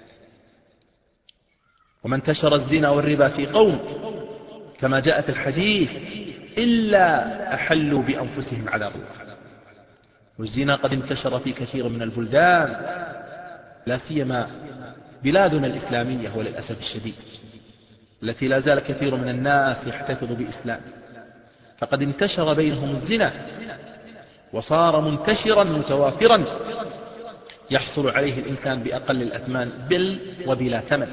وما انتشر الزنا والربا في قوم كما جاء في الحديث إلا أحلوا بأنفسهم عذاب الله. والزنا قد انتشر في كثير من البلدان لا سيما بلادنا الإسلامية وللأسف الشديد التي لا زال كثير من الناس يحتفظ بإسلام فقد انتشر بينهم الزنا وصار منتشرا متوافرا يحصل عليه الإنسان بأقل الأثمان بل وبلا ثمن.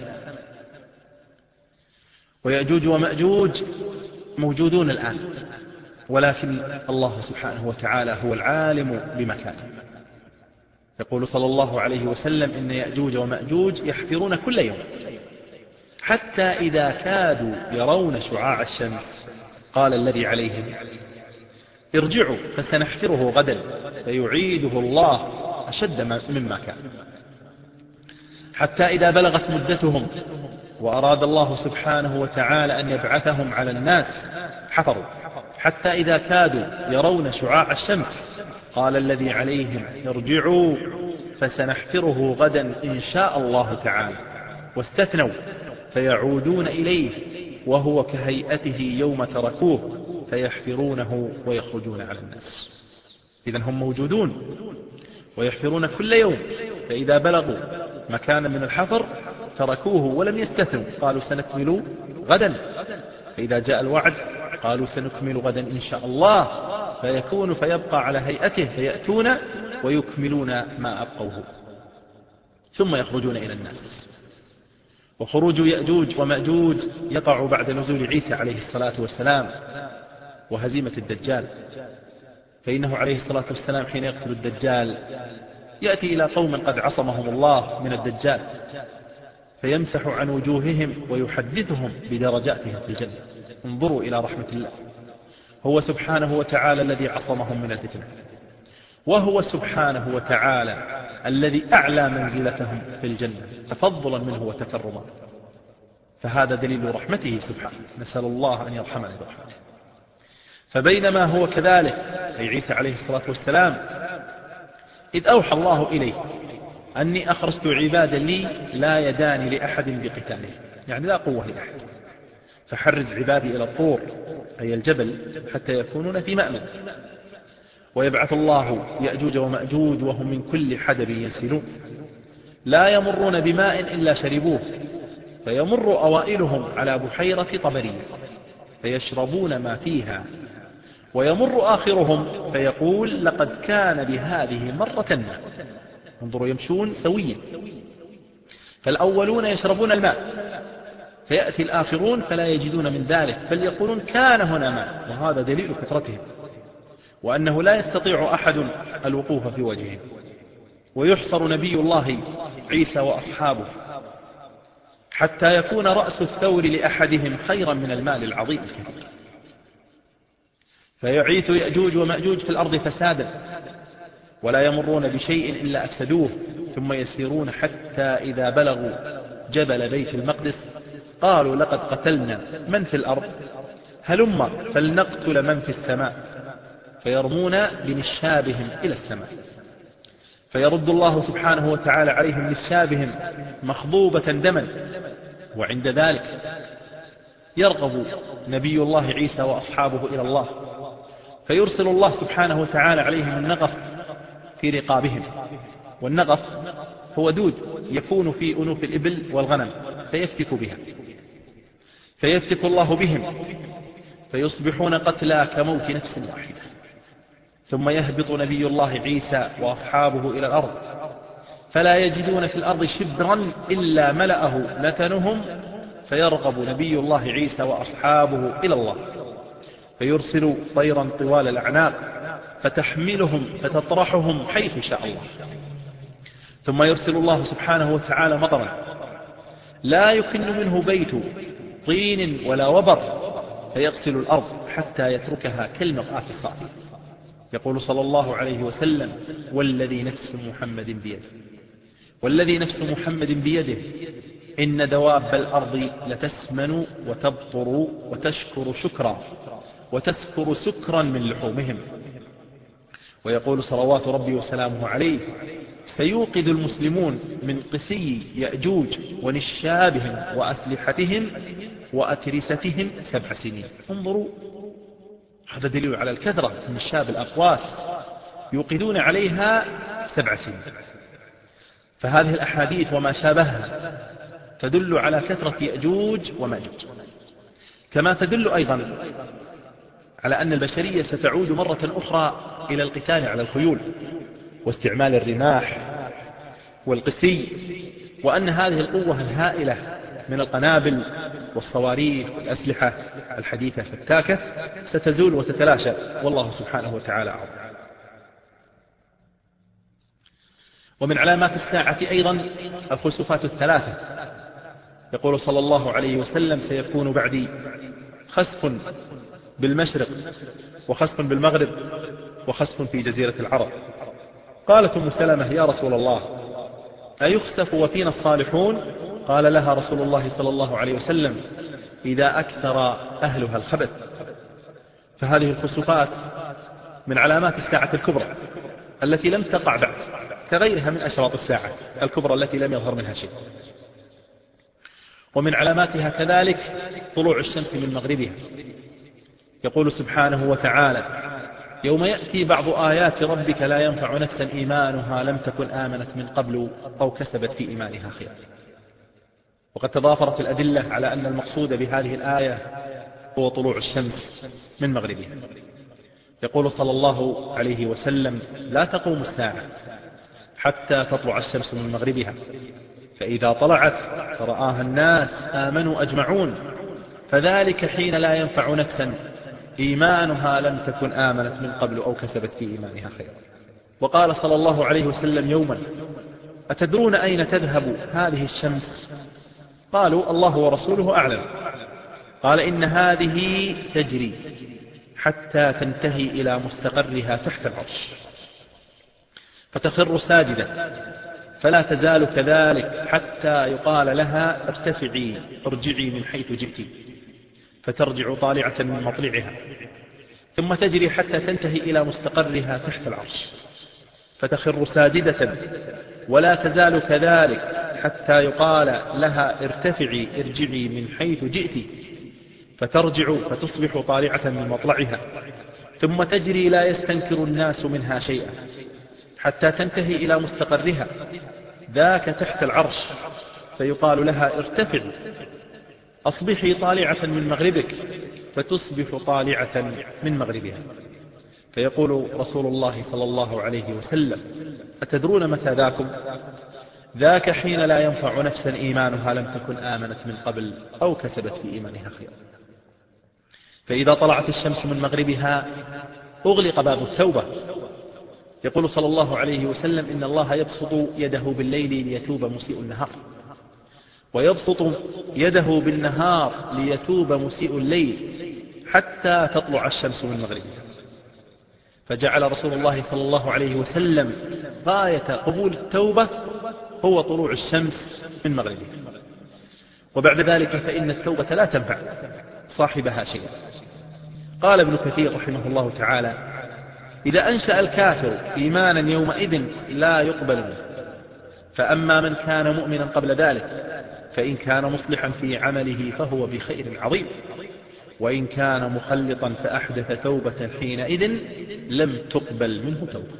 ويأجوج ومأجوج موجودون الآن ولكن الله سبحانه وتعالى هو العالم بمكانه. يقول صلى الله عليه وسلم إن يأجوج ومأجوج يحفرون كل يوم حتى إذا كادوا يرون شعاع الشمس قال الذي عليهم ارجعوا فسنحفره غدا فيعيده الله أشد مما كان حتى إذا بلغت مدتهم وأراد الله سبحانه وتعالى أن يبعثهم على الناس حفروا حتى إذا كادوا يرون شعاع الشمس قال الذي عليهم ارجعوا فسنحفره غدا إن شاء الله تعالى واستثنوا فيعودون إليه وهو كهيئته يوم تركوه فيحفرونه ويخرجون على الناس. إذن هم موجودون ويحفرون كل يوم فإذا بلغوا مكانا من الحفر تركوه ولم يستثنوا قالوا سنكمل غدا فإذا جاء الوعد قالوا سنكمل غدا إن شاء الله فيكون فيبقى على هيئته فيأتون ويكملون ما أبقوه ثم يخرجون إلى الناس. وخروج يأجوج ومأجوج يقع بعد نزول عيسى عليه الصلاة والسلام وهزيمة الدجال فإنه عليه الصلاة والسلام حين يقتل الدجال يأتي إلى قوم قد عصمهم الله من الدجال فيمسح عن وجوههم ويحدثهم بدرجاتهم في الجنة. انظروا إلى رحمة الله هو سبحانه وتعالى الذي عصمهم من الفتنة وهو سبحانه وتعالى الذي أعلى منزلتهم في الجنة تفضلا منه وتكرما فهذا دليل رحمته سبحانه نسأل الله أن يرحمنا برحمته. فبينما هو كذلك، أي عيسى عليه الصلاة والسلام، إذ أوحى الله إليه أني أخرجت عبادا لي لا يدان لأحد بقتاله، يعني لا قوة لأحد، فحرز عبادي إلى الطور أي الجبل حتى يكونون في مأمن. ويبعث الله يأجوج ومأجوج وهم من كل حدب ينسلون، لا يمرون بماء إلا شربوه، فيمر أوائلهم على بحيرة طبرية فيشربون ما فيها، ويمر آخرهم فيقول لقد كان بهذه مرة ما. انظروا يمشون سويا، فالأولون يشربون الماء، فيأتي الآخرون فلا يجدون من ذلك، بل يقولون كان هنا ماء، وهذا دليل كثرتهم وأنه لا يستطيع أحد الوقوف في وجههم. ويحصر نبي الله عيسى وأصحابه حتى يكون رأس الثور لأحدهم خيرا من المال العظيم الكثير، فيعيث يأجوج ومأجوج في الأرض فسادا، ولا يمرون بشيء إلا أفسدوه، ثم يسيرون حتى إذا بلغوا جبل بيت المقدس قالوا لقد قتلنا من في الأرض، هلم فلنقتل من في السماء، فيرمون بنشابهم إلى السماء، فيرد الله سبحانه وتعالى عليهم نشابهم مخضوبة دما. وعند ذلك يرغب نبي الله عيسى وأصحابه إلى الله، فيرسل الله سبحانه وتعالى عليهم النغف في رقابهم، والنغف هو دود يكون في أنوف الإبل والغنم فيفتك بها، فيفتك الله بهم فيصبحون قتلى كموت نفس واحدة. ثم يهبط نبي الله عيسى وأصحابه إلى الأرض فلا يجدون في الأرض شبرا إلا ملأه نتنهم، فيرغب نبي الله عيسى وأصحابه إلى الله فيرسل طيرا طوال الأعناق فتحملهم فتطرحهم حيث شاء الله. ثم يرسل الله سبحانه وتعالى مطرا لا يكن منه بيت طين ولا وبر، فيغسل الأرض حتى يتركها كالمرآة الصافية. يقول صلى الله عليه وسلم والذي نفس محمد بيده، والذي نفس محمد بيده إن دواب الأرض لتسمن وتبطر وتشكر شكرا وتسكر سكرا من لحومهم. ويقول صلوات ربي وسلامه عليه سيوقد المسلمون من قسي يأجوج ونشابهم وأسلحتهم وأترستهم 7 سنين. انظروا، هذا دليل على الكثرة من الشاب الأقواس يوقدون عليها 7 سنين. فهذه الأحاديث وما شابهها تدل على كثرة يأجوج ومأجوج، كما تدل أيضا على أن البشرية ستعود مرة أخرى إلى القتال على الخيول واستعمال الرماح والقسي، وأن هذه القوة الهائلة من القنابل والصواريخ والأسلحة الحديثة فتاكة ستزول وتتلاشى، والله سبحانه وتعالى أعلم. ومن علامات الساعة أيضا الخسوفات 3. يقول صلى الله عليه وسلم سيكون بعدي خسف بالمشرق وخسف بالمغرب وخسف في جزيرة العرب. قالت أم سلمة يا رسول الله أيخسف وفينا الصالحون؟ قال لها رسول الله صلى الله عليه وسلم إذا أكثر أهلها الخبث. فهذه الخسوفات من علامات الساعة الكبرى التي لم تقع بعد، كغيرها من أشراط الساعة الكبرى التي لم يظهر منها شيء. ومن علاماتها كذلك طلوع الشمس من مغربها. يقول سبحانه وتعالى يوم يأتي بعض آيات ربك لا ينفع نفسا إيمانها لم تكن آمنت من قبل أو كسبت في إيمانها خيرا. وقد تضافرت الأدلة على أن المقصود بهذه الآية هو طلوع الشمس من مغربها. يقول صلى الله عليه وسلم لا تقوم الساعة حتى تطلع الشمس من مغربها، فإذا طلعت فرآها الناس آمنوا أجمعون، فذلك حين لا ينفع نفسا إيمانها لم تكن آمنت من قبل أو كسبت في إيمانها خيرا. وقال صلى الله عليه وسلم يوما أتدرون أين تذهب هذه الشمس؟ قالوا الله ورسوله أعلم. قال إن هذه تجري حتى تنتهي إلى مستقرها تحت العرش فتخر ساجدة، فلا تزال كذلك حتى يقال لها ارتفعي ارجعي من حيث جئت، فترجع طالعة من مطلعها، ثم تجري حتى تنتهي إلى مستقرها تحت العرش، فتخر ساجدة ولا تزال كذلك حتى يقال لها ارتفعي ارجعي من حيث جئت، فترجع فتصبح طالعة من مطلعها، ثم تجري لا يستنكر الناس منها شيئا حتى تنتهي إلى مستقرها ذاك تحت العرش، فيقال لها ارتفعي أصبحي طالعة من مغربك، فتصبح طالعة من مغربها. فيقول رسول الله صلى الله عليه وسلم: أتدرون متى ذاكم؟ ذاك حين لا ينفع نفسا إيمانها لم تكن آمنت من قبل أو كسبت في إيمانها خيرا. فإذا طلعت الشمس من مغربها أغلق باب التوبة. يقول صلى الله عليه وسلم: إن الله يبسط يده بالليل ليتوب مسيء النهار، ويبسط يده بالنهار ليتوب مسيء الليل حتى تطلع الشمس من مغربها. فجعل رسول الله صلى الله عليه وسلم غاية قبول التوبة هو طلوع الشمس من مغربها، وبعد ذلك فإن التوبة لا تنفع صاحبها شيئا. قال ابن كثير رحمه الله تعالى: إذا أنشأ الكافر إيمانا يومئذ لا يقبل منه، فأما من كان مؤمنا قبل ذلك فإن كان مصلحا في عمله فهو بخير عظيم، وإن كان مخلطا فأحدث توبة حينئذ لم تقبل منه توبة.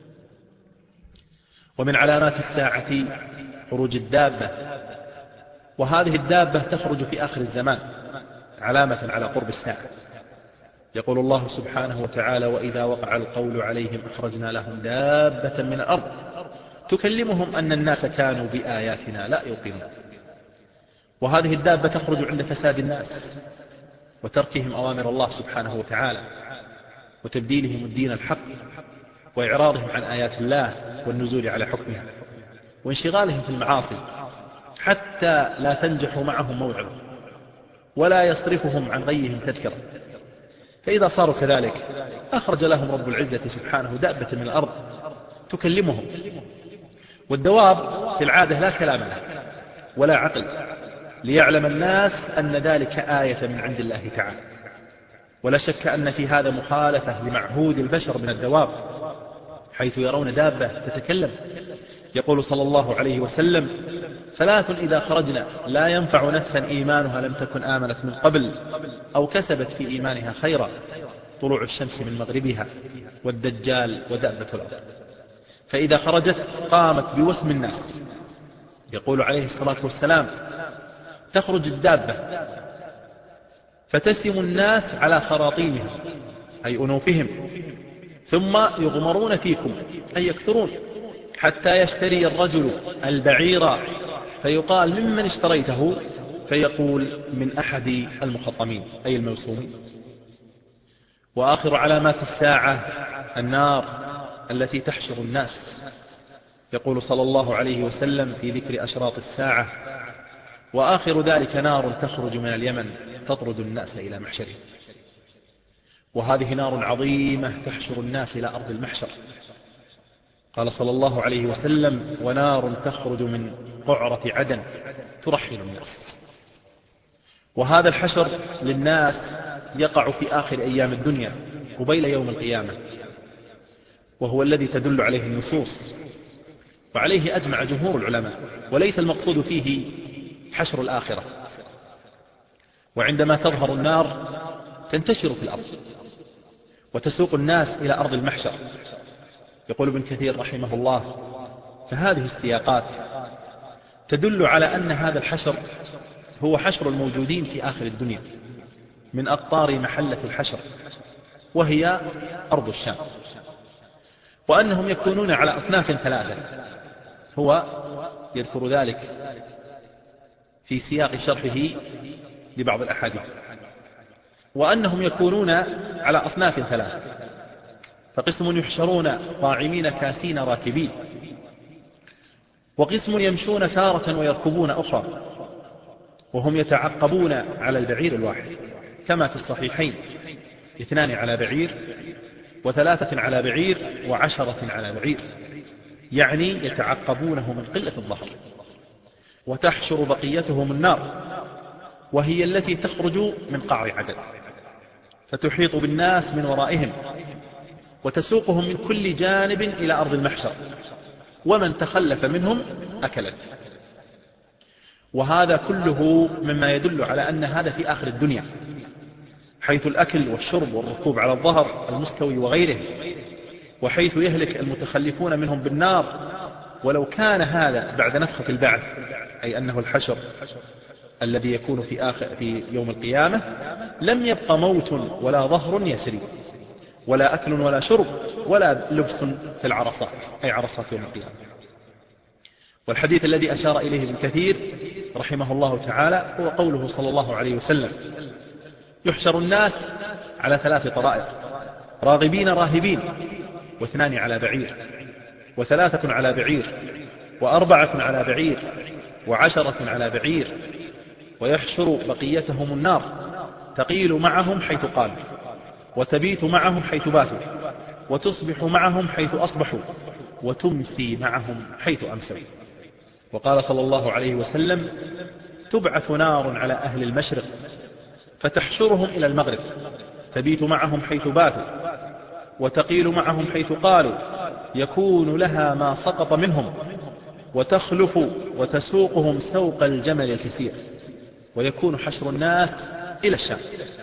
ومن علامات الساعة خروج الدابة، وهذه الدابة تخرج في آخر الزمان علامة على قرب الساعة. يقول الله سبحانه وتعالى: وإذا وقع القول عليهم أخرجنا لهم دابة من الأرض تكلمهم أن الناس كانوا بآياتنا لا يوقنون. وهذه الدابة تخرج عند فساد الناس وتركهم أوامر الله سبحانه وتعالى وتبديلهم الدين الحق وإعراضهم عن آيات الله والنزول على حكمها وانشغالهم في المعاصي، حتى لا تنجح معهم موعظة ولا يصرفهم عن غيهم تذكرة. فإذا صاروا كذلك أخرج لهم رب العزة سبحانه دابة من الأرض تكلمهم. والدواب في العادة لا كلام له ولا عقل، ليعلم الناس أن ذلك آية من عند الله تعالى. ولا شك أن في هذا مخالفة لمعهود البشر من الدواب، حيث يرون دابة تتكلم. يقول صلى الله عليه وسلم: ثلاث إذا خرجنا لا ينفع نفسا إيمانها لم تكن آمنت من قبل أو كسبت في إيمانها خيرا: طلوع الشمس من مغربها، والدجال، ودابة الأرض. فإذا خرجت قامت بوسم الناس. يقول عليه الصلاة والسلام: تخرج الدابة فتسم الناس على خراطيمهم أي أنوفهم، ثم يغمرون فيكم أي يكثرون، حتى يشتري الرجل البعير فيقال: ممن اشتريته؟ فيقول: من أحد المخطمين أي الموسومين. وآخر علامات الساعة النار التي تحشر الناس. يقول صلى الله عليه وسلم في ذكر أشراط الساعة: وآخر ذلك نار تخرج من اليمن تطرد الناس إلى محشرهم. وهذه نار عظيمة تحشر الناس إلى أرض المحشر. قال صلى الله عليه وسلم: ونار تخرج من قعرة عدن ترحل الناس. وهذا الحشر للناس يقع في آخر أيام الدنيا قبيل يوم القيامة، وهو الذي تدل عليه النصوص وعليه أجمع جمهور العلماء، وليس المقصود فيه حشر الآخرة. وعندما تظهر النار تنتشر في الأرض وتسوق الناس إلى أرض المحشر. يقول ابن كثير رحمه الله: فهذه السياقات تدل على أن هذا الحشر هو حشر الموجودين في آخر الدنيا من أقطار محلة الحشر، وهي أرض الشام، وأنهم يكونون على أصناف ثلاثة. هو يذكر ذلك في سياق شرحه لبعض الأحاديث، وأنهم يكونون على أصناف ثلاثة: فقسم يحشرون طاعمين كاسين راكبين، وقسم يمشون تارة ويركبون أخرى، وهم يتعقبون على البعير الواحد، كما في الصحيحين: 2 على بعير، و3 على بعير، و10 على بعير، يعني يتعقبونه من قلة الظهر. وتحشر بقيتهم النار، وهي التي تخرج من قعر عدن، فتحيط بالناس من ورائهم وتسوقهم من كل جانب إلى أرض المحشر، ومن تخلف منهم أكلت. وهذا كله مما يدل على أن هذا في آخر الدنيا، حيث الأكل والشرب والركوب على الظهر المستوي وغيره، وحيث يهلك المتخلفون منهم بالنار. ولو كان هذا بعد نفخة البعث، أي أنه الحشر الذي يكون في يوم القيامة، لم يبق موت ولا ظهر يسري ولا أكل ولا شرب ولا لبس في العرصات، أي عرصات يوم القيامة. والحديث الذي أشار إليه ابن كثير رحمه الله تعالى هو قوله صلى الله عليه وسلم: يحشر الناس على 3 طرائق: راغبين راهبين، 2 على بعير، 3 على بعير، 4 على بعير، 10 على بعير. ويحشر بقيتهم النار تقيل معهم حيث قالوا، وتبيت معهم حيث باتوا، وتصبح معهم حيث أصبحوا، وتمسي معهم حيث أمسوا. وقال صلى الله عليه وسلم: تبعث نار على أهل المشرق فتحشرهم إلى المغرب، تبيت معهم حيث باتوا، وتقيل معهم حيث قالوا، يكون لها ما سقط منهم، وتخلف وتسوقهم سوق الجمل الكثير. ويكون حشر الناس إلى الشام،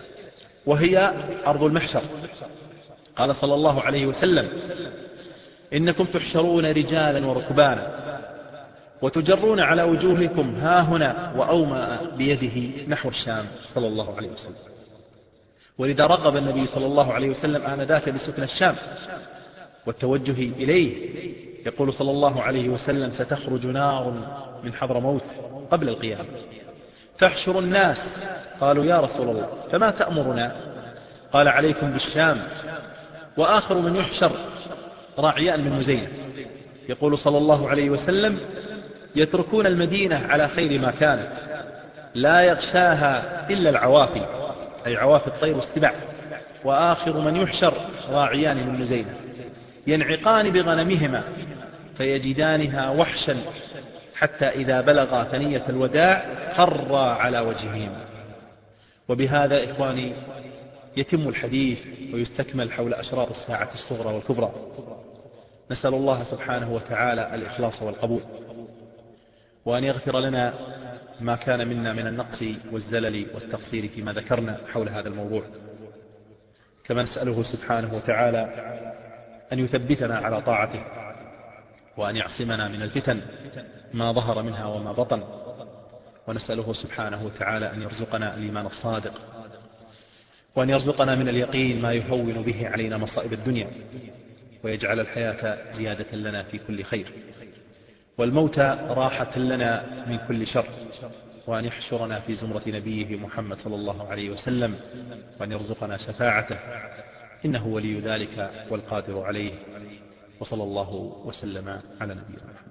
وهي أرض المحشر. قال صلى الله عليه وسلم: إنكم تحشرون رجالا وركبانا، وتجرون على وجوهكم هاهنا، وأومأ بيده نحو الشام صلى الله عليه وسلم. ولذا رغب النبي صلى الله عليه وسلم آنذاك بسكن الشام والتوجه إليه. يقول صلى الله عليه وسلم: ستخرج نار من حضرموت قبل القيامة تحشر الناس. قالوا: يا رسول الله فما تأمرنا؟ قال: عليكم بالشام. وآخر من يحشر راعيان من مزينة. يقول صلى الله عليه وسلم: يتركون المدينة على خير ما كانت، لا يغشاها إلا العوافي، أي عوافي الطير والسبع. وآخر من يحشر راعيان من مزينة ينعقان بغنمهما فيجدانها وحشا، حتى إذا بلغا ثنية الوداع خرا على وجههما. وبهذا إخواني يتم الحديث ويستكمل حول أشراط الساعة الصغرى والكبرى. نسأل الله سبحانه وتعالى الإخلاص والقبول، وأن يغفر لنا ما كان منا من النقص والزلل والتقصير فيما ذكرنا حول هذا الموضوع. كما نسأله سبحانه وتعالى أن يثبتنا على طاعته، وأن يعصمنا من الفتن ما ظهر منها وما بطن. ونسأله سبحانه وتعالى أن يرزقنا الإيمان الصادق، وأن يرزقنا من اليقين ما يهون به علينا مصائب الدنيا، ويجعل الحياة زيادة لنا في كل خير، والموت راحة لنا من كل شر، وأن يحشرنا في زمرة نبيه محمد صلى الله عليه وسلم، وأن يرزقنا شفاعته، إنه ولي ذلك والقادر عليه. وصلى الله وسلم على نبينا محمد.